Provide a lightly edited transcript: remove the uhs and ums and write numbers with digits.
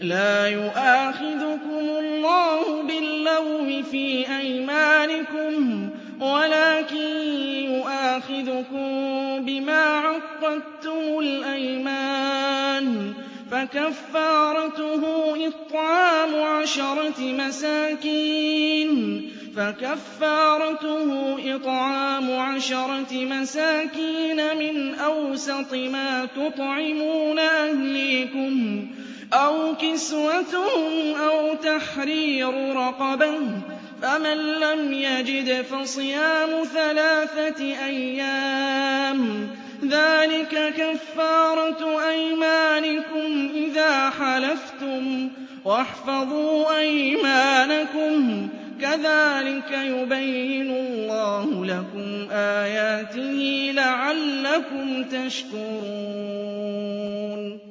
لا يؤاخذكم الله باللغو في أيمانكم ولكن يؤاخذكم بما عقدتم الأيمان فكفارته إطعام 10 مساكين من أوسط ما تطعمون أهليكم أو كسوتهم أو تحرير رقبة فمن لم يجد فصيام 3 أيام ذلك كفارة أيمانكم إذا حلفتم واحفظوا أيمانكم كذلك يبين الله لكم آياته لعلكم تشكرون